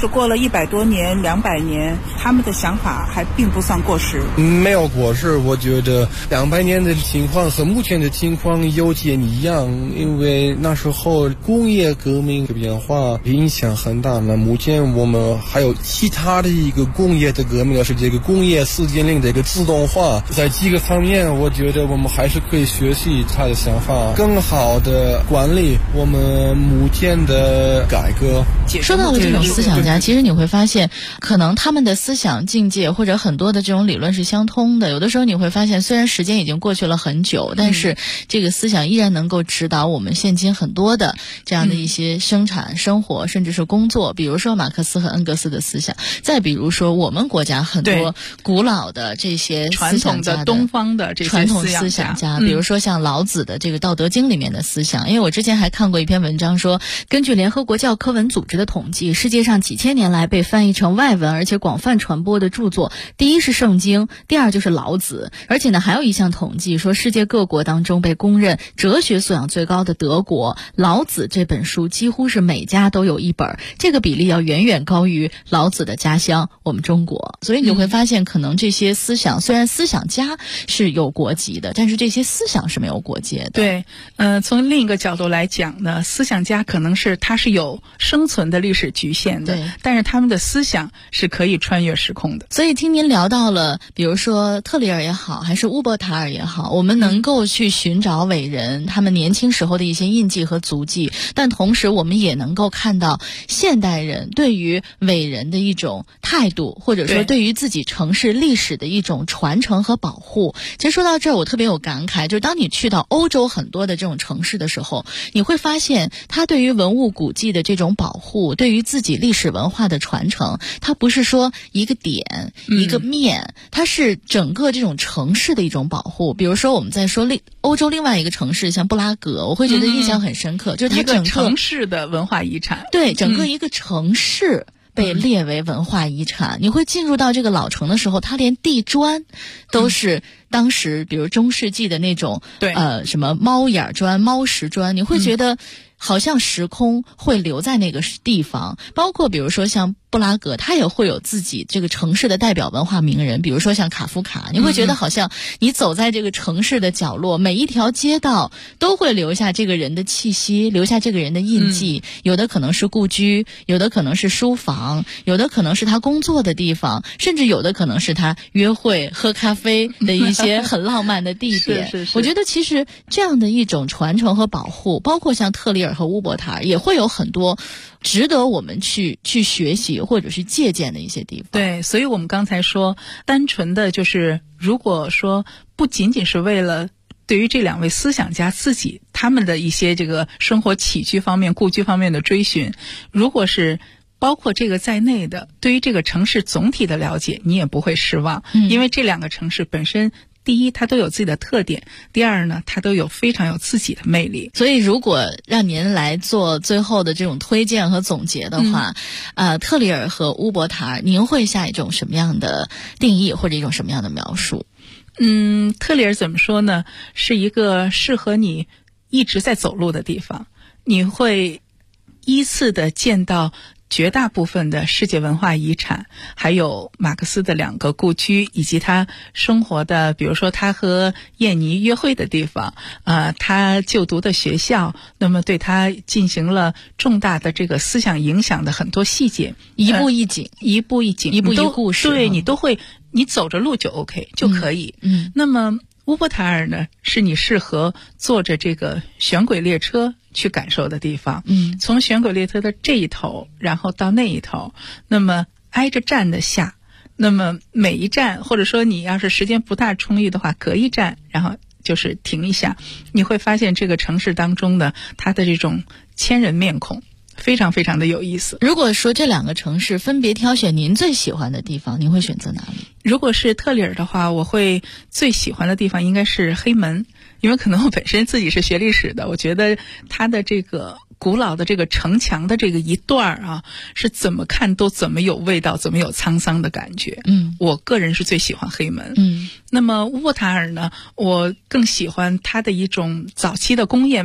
100多年、200年，他们的想法还并不算过时。 没有过时，我觉得200年的情况和目前的情况有点一样，因为那时候工业革命的变化影响很大。那目前我们还有其他的一个工业的革命，是这个工业4.0的一个自动化，在几个方面，我觉得我们还是可以学习他的想法，更好的管理我们目前的改革。 说到了这种思想家，其实你会发现，可能他们的思想境界或者很多的这种理论是相通的。有的时候你会发现，虽然时间已经过去了很久，但是这个思想依然能够指导我们现今很多的这样的一些生产、生活，甚至是工作。比如说马克思和恩格斯的思想，再比如说我们国家很多古老的这些思想家的传统的东方的这些传统思想家，比如说像老子的这个《道德经》里面的思想。因为我之前还看过一篇文章说，根据联合国教科文组织的统计，世界上几千年来被翻译成外文而且广泛传播的著作，第一是圣经，第二就是老子。而且呢，还有一项统计说，世界各国当中被公认哲学素养最高的德国，老子这本书几乎是每家都有一本，这个比例要远远高于老子的家乡我们中国。所以你就会发现，可能这些思想虽然思想家是有国籍的，但是这些思想是没有国界的。 对，从另一个角度来讲呢，思想家可能是他是有生存的历史局限的，但是他们的思想是可以穿越时空的。 所以听您聊到了，比如说特里尔也好，还是乌伯塔尔也好，我们能够去寻找伟人他们年轻时候的一些印记和足迹，但同时我们也能够看到现代人对于伟人的一种态度，或者说对于自己城市历史的一种传承和保护。其实说到这儿，我特别有感慨，就是当你去到欧洲很多的这种城市的时候，你会发现他对于文物古迹的这种保护，对于自己历史文化的传承，它不是说一个点、一个面，它是整个这种城市的一种保护。比如说我们在说欧洲另外一个城市像布拉格，我会觉得印象很深刻，就是它整个城市的文化遗产， 对，整个一个城市被列为文化遗产。你会进入到这个老城的时候，它连地砖都是当时比如中世纪的那种什么猫眼砖、猫石砖，你会觉得好像时空会留在那个地方。包括比如说像布拉格，它也会有自己这个城市的代表文化名人，比如说像卡夫卡，你会觉得好像你走在这个城市的角落，每一条街道都会留下这个人的气息，留下这个人的印记。有的可能是故居，有的可能是书房，有的可能是他工作的地方，甚至有的可能是他约会喝咖啡的一些很浪漫的地点。 是我觉得其实这样的一种传承和保护，包括像特里尔和乌伯塔尔，也会有很多值得我们去学习或者是借鉴的一些地方。 对，所以我们刚才说，单纯的就是如果说不仅仅是为了对于这两位思想家自己他们的一些这个生活起居方面、故居方面的追寻，如果是包括这个在内的对于这个城市总体的了解，你也不会失望。因为这两个城市本身，第一它都有自己的特点，第二呢它都有非常有自己的魅力。 所以如果让您来做最后的这种推荐和总结的话，特里尔和乌伯塔尔，您会下一种什么样的定义或者一种什么样的描述？ 特里尔怎么说呢？是一个适合你一直在走路的地方，你会依次的见到绝大部分的世界文化遗产，还有马克思的2个故居，以及他生活的，比如说他和燕妮约会的地方，他就读的学校，那么对他进行了重大的这个思想影响的很多细节， 一步一景， 一步一景， 一步一故事， 对，你都会，你走着路就 OK 就可以。那么乌伯塔尔呢，是你适合坐着这个悬轨列车去感受的地方。从悬轨列车的这一头，然后到那一头，那么挨着站的下，那么每一站，或者说你要是时间不大充裕的话，隔一站，然后就是停一下，你会发现这个城市当中的它的这种千人面孔，非常非常的有意思。 如果说这2个城市分别挑选您最喜欢的地方，您会选择哪里？ 如果是特里尔的话，我会最喜欢的地方应该是黑门，因为可能我本身自己是学历史的，我觉得它的这个古老的这个城墙的这个一段啊，是怎么看都怎么有味道，怎么有沧桑的感觉。我个人是最喜欢黑门。那么乌伯塔尔呢，我更喜欢它的一种早期的工业美，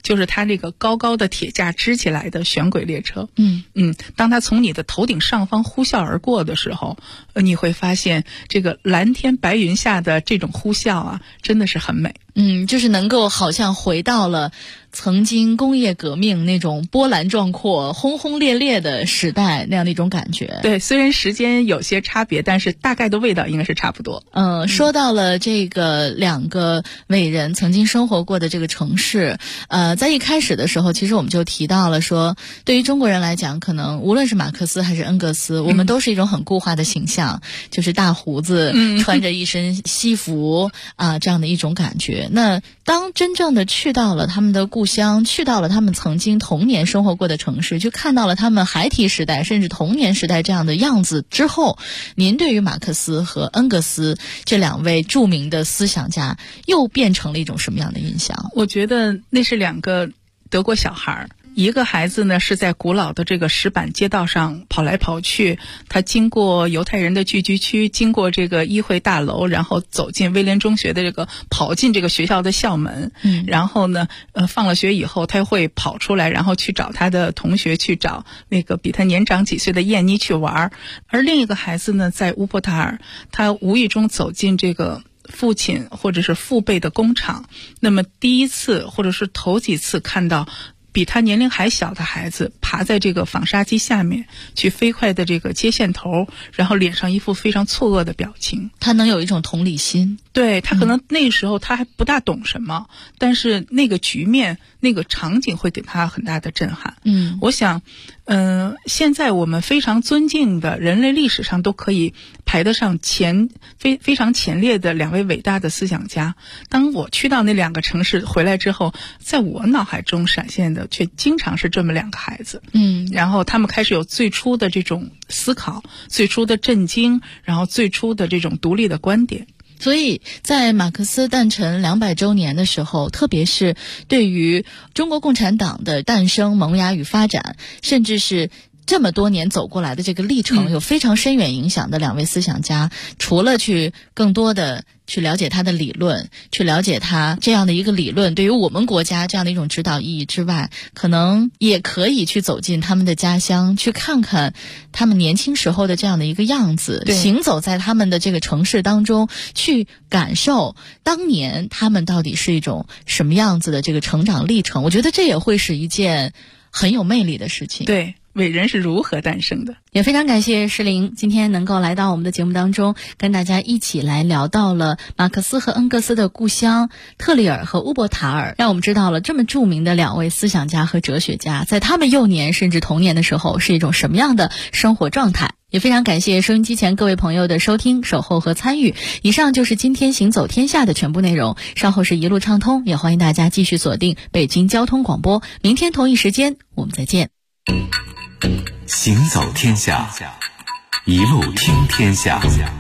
就是它这个高高的铁架支起来的悬轨列车。当它从你的头顶上方呼啸而过的时候，你会发现这个蓝天白云下的这种呼啸啊，真的是很美。 就是能够好像回到了曾经工业革命那种波澜壮阔、轰轰烈烈的时代那样的一种感觉。 对，虽然时间有些差别，但是大概的味道应该是差不多。 说到了这个两个伟人曾经生活过的这个城市，在一开始的时候，其实我们就提到了说，对于中国人来讲，可能无论是马克思还是恩格斯，我们都是一种很固化的形象，就是大胡子，穿着一身西服这样的一种感觉。那当真正的去到了他们的故乡，去到了他们曾经童年生活过的城市，去看到了他们孩提时代甚至童年时代这样的样子之后，您对于马克思和恩格斯这两位著名的思想家又变成了一种什么样的印象？ 我觉得那是两个德国小孩，一个孩子呢是在古老的这个石板街道上跑来跑去，他经过犹太人的聚居区，经过这个议会大楼，然后走进威廉中学的这个跑进这个学校的校门，然后呢放了学以后他会跑出来，然后去找他的同学，去找那个比他年长几岁的燕妮去玩。而另一个孩子呢在乌波塔尔，他无意中走进这个父亲或者是父辈的工厂，那么第一次或者是头几次看到比他年龄还小的孩子爬在这个纺纱机下面去飞快的这个接线头，然后脸上一副非常错愕的表情。 他能有一种同理心。 对，他可能那个时候他还不大懂什么，但是那个局面那个场景会给他很大的震撼。我想现在我们非常尊敬的人类历史上都可以排得上非常前列的两位伟大的思想家，当我去到那两个城市回来之后，在我脑海中闪现的却经常是这么两个孩子。然后他们开始有最初的这种思考，最初的震惊，然后最初的这种独立的观点。 所以在马克思诞辰200周年的时候，特别是对于中国共产党的诞生、萌芽与发展，甚至是这么多年走过来的这个历程有非常深远影响的两位思想家，除了去更多的去了解他的理论，去了解他这样的一个理论对于我们国家这样的一种指导意义之外，可能也可以去走进他们的家乡，去看看他们年轻时候的这样的一个样子，行走在他们的这个城市当中，去感受当年他们到底是一种什么样子的这个成长历程。我觉得这也会是一件很有魅力的事情。 对，伟人是如何诞生的。 也非常感谢石玲今天能够来到我们的节目当中，跟大家一起来聊到了马克思和恩格斯的故乡特里尔和乌伯塔尔，让我们知道了这么著名的两位思想家和哲学家在他们幼年甚至童年的时候是一种什么样的生活状态。也非常感谢收音机前各位朋友的收听、守候和参与。以上就是今天行走天下的全部内容，稍后是一路畅通，也欢迎大家继续锁定北京交通广播，明天同一时间我们再见。 行走天下，一路听天下。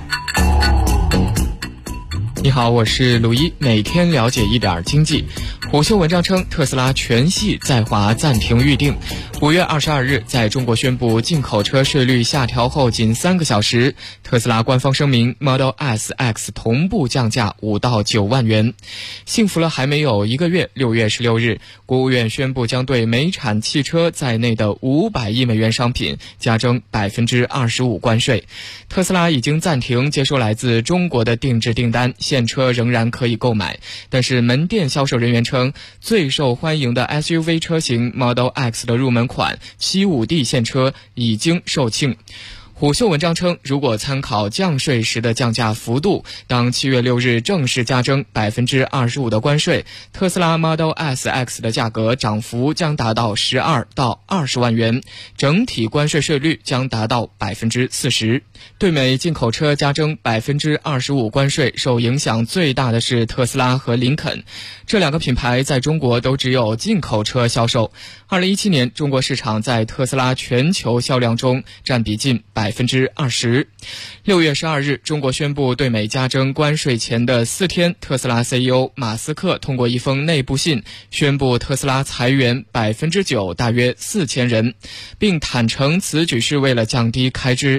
你好，我是鲁一，每天了解一点经济。虎嗅文章称，特斯拉全系在华暂停预定。5月22日，在中国宣布进口车税率下调后仅3个小时，特斯拉官方声明 Model S X 同步降价5到9万元。幸福了还没有1个月，6月16日，国务院宣布将对每产汽车在内的500亿美元商品加征25%关税。特斯拉已经暂停接收来自中国的定制订单，现车仍然可以购买，但是门店销售人员称，最受欢迎的 SUV 车型 Model X 的入门款 75D 现车已经售罄。虎嗅文章称，如果参考降税时的降价幅度，当7月6日正式加征25%的关税，特斯拉 Model S X 的价格涨幅将达到12到20万元，整体关税税率将达到40%。对美进口车加征25%关税，受影响最大的是特斯拉和林肯，这两个品牌在中国都只有进口车销售。2017年，中国市场在特斯拉全球销量中占比近20%。6月12日，中国宣布对美加征关税前的4天，特斯拉 CEO 马斯克通过一封内部信宣布特斯拉裁员9%，大约4000人，并坦诚此举是为了降低开支。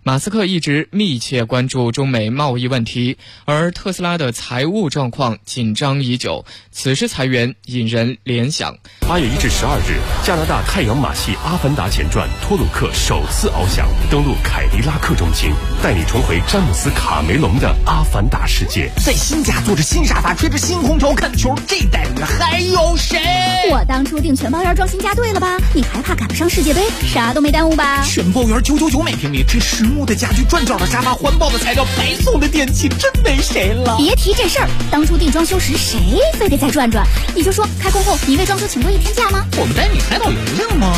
马斯克一直密切关注中美贸易问题，而特斯拉的财务状况紧张已久，此时裁员引人联想。 8月1至12日，加拿大太阳马戏《阿凡达前传》托鲁克首次翱翔，登陆凯迪拉克中心，带你重回詹姆斯·卡梅隆的阿凡达世界。 在新家坐着新沙发，吹着新空调看球，这待遇还有谁？ 我当初订全包园装新家对了吧？你还怕赶不上世界杯？啥都没耽误吧？ 全包园999每平米，这实木的家具，转角的沙发，环保的材料，白送的电器，真没谁了。 别提这事儿，当初订装修时谁非得再转转？你就说开工后你为装修请过1天假吗？ 我们带你海岛邮政吗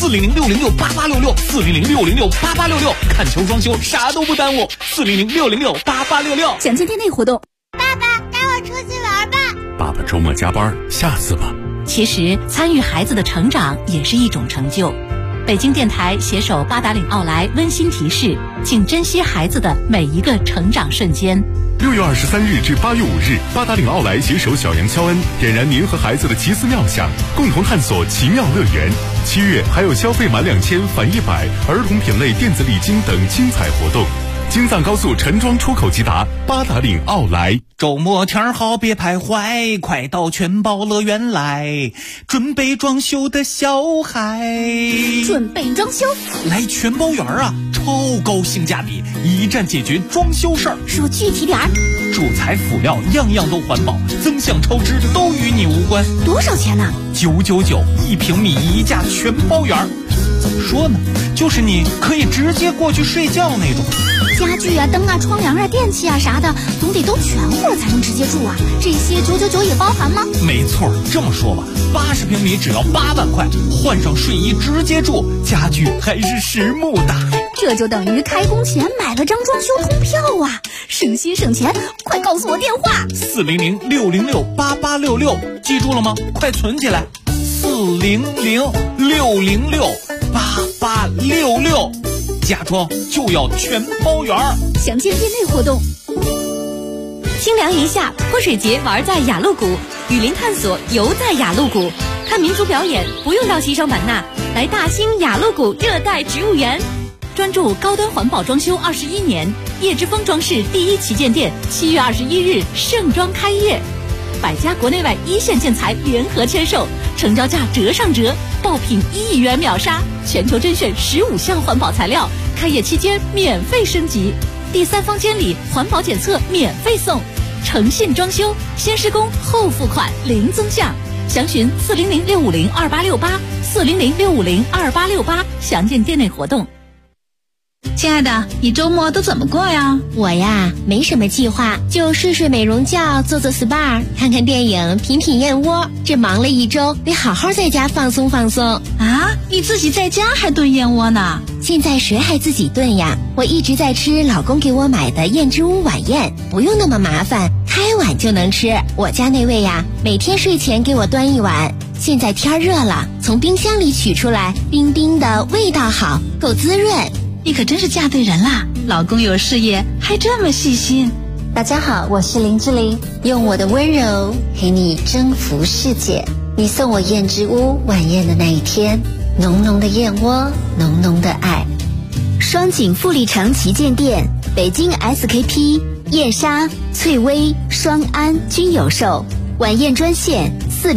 ？400-606-8866，400-606-8866，看球装修啥都不耽误，400-606-8866。 详见店内活动。 爸爸带我出去玩吧。 爸爸周末加班，下次吧。 其实参与孩子的成长也是一种成就。北京电台携手八达岭奥莱温馨提示，请珍惜孩子的每一个成长瞬间。 6月23日至8月5日，八达岭奥莱携手小杨肖恩，点燃您和孩子的奇思妙想，共同探索奇妙乐园。7月还有消费满2000返100，儿童品类电子礼金等精彩活动。京藏高速陈庄出口即达，八达岭奥莱。 周末天好别徘徊，快到全包乐园来，准备装修的小孩。 准备装修？ 来全包园啊，超高性价比，一站解决装修事儿。 说具体点儿。 主材辅料样样都环保，增项超支都与你无关。 多少钱呢 ？999，1平米1价全包园。怎么说呢？就是你可以直接过去睡觉那种。 家具啊、灯啊、窗帘啊、电器啊啥的，总得都全乎才能直接住啊。这些999也包含吗？ 没错，这么说吧，80平米只要8万块，换上睡衣直接住，家具还是实木的。 这就等于开工前买了张装修通票啊，省心省钱。快告诉我电话 ：400-606-8866，记住了吗？快存起来，400-606-8866，家装就要全包圆。 详见店内活动。 清凉一下，泼水节玩在雅鹿谷，雨林探索游在雅鹿谷，看民族表演不用到西双版纳，来大兴雅鹿谷热带植物园。专注高端环保装修21年，叶之峰装饰第1旗舰店7月21日盛装开业，100家国内外一线建材联合签售，成交价折上折，爆品1亿元秒杀，全球甄选15项环保材料，开业期间免费升级，第3方监理环保检测免费送，诚信装修，先施工后付款零增项，详询400-650-2868，400-650-2868，详见店内活动。 亲爱的，你周末都怎么过呀？ 我呀，没什么计划，就睡睡美容觉，做做 SPA， 看看电影，品品燕窝。这忙了一周，得好好在家放松放松。 啊，你自己在家还炖燕窝呢？ 现在谁还自己炖呀？我一直在吃老公给我买的燕之屋晚宴，不用那么麻烦，开碗就能吃。我家那位呀，每天睡前给我端一碗。现在天热了，从冰箱里取出来，冰冰的，味道好，够滋润。 你可真是嫁对人啦！老公有事业，还这么细心。 大家好，我是林志玲，用我的温柔陪你征服世界。你送我燕之屋晚宴的那一天，浓浓的燕窝，浓浓的爱。 双井富力城旗舰店，北京 SKP、燕莎、翠微、双安均有售。晚宴专线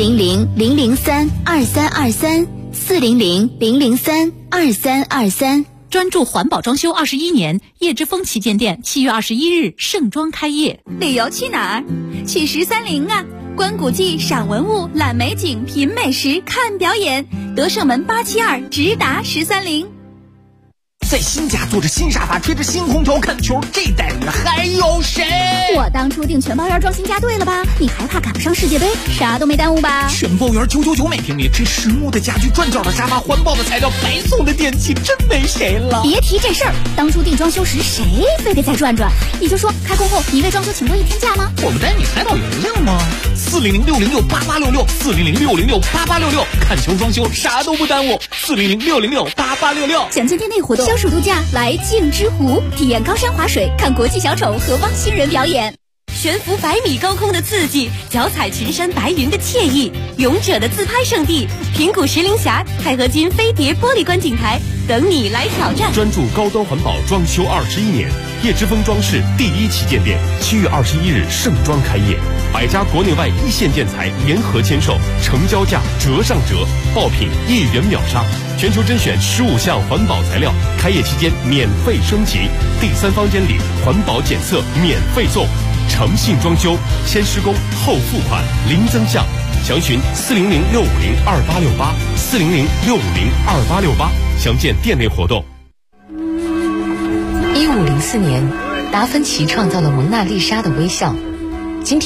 400-003-2323，400-003-2323。 专注环保装修21年，叶之峰旗舰店7月21日盛装开业。 旅游去哪儿？去13陵啊！观古迹、赏文物、览美景、品美食、看表演。德胜门872直达13陵。 在新家坐着新沙发，吹着新空调看球，这待遇还有谁？ 我当初订全包园装新家对了吧？你还怕赶不上世界杯？啥都没耽误吧？ 全包园999每平米，这实木的家具，转角的沙发，环保的材料，白送的电器，真没谁了。 别提这事儿，当初订装修时谁非得再转转？你就说开工后你为装修请过1天假吗？ 我们带你海岛邮政吗？400-606-8866，400-606-8866，看球装修啥都不耽误，400-606-8866。 详见店内活动。消暑度假来镜之湖，体验高山滑水，看国际小丑和汪星人表演。 悬浮100米高空的刺激，脚踩群山白云的惬意，勇者的自拍圣地平谷石林峡钛合金飞碟玻璃观景台等你来挑战。 专注高端环保装修21年，叶之峰装饰第1旗舰店7月21日盛装开业，100家国内外一线建材联合签售，成交价折上折，爆品1元秒杀，全球甄选15项环保材料，开业期间免费升级，第3方监理环保检测免费送，诚信装修，先施工后付款，零增项，详询400-650-2868，400-650-2868，详见店内活动。 1504年，达芬奇创造了蒙娜丽莎的微笑。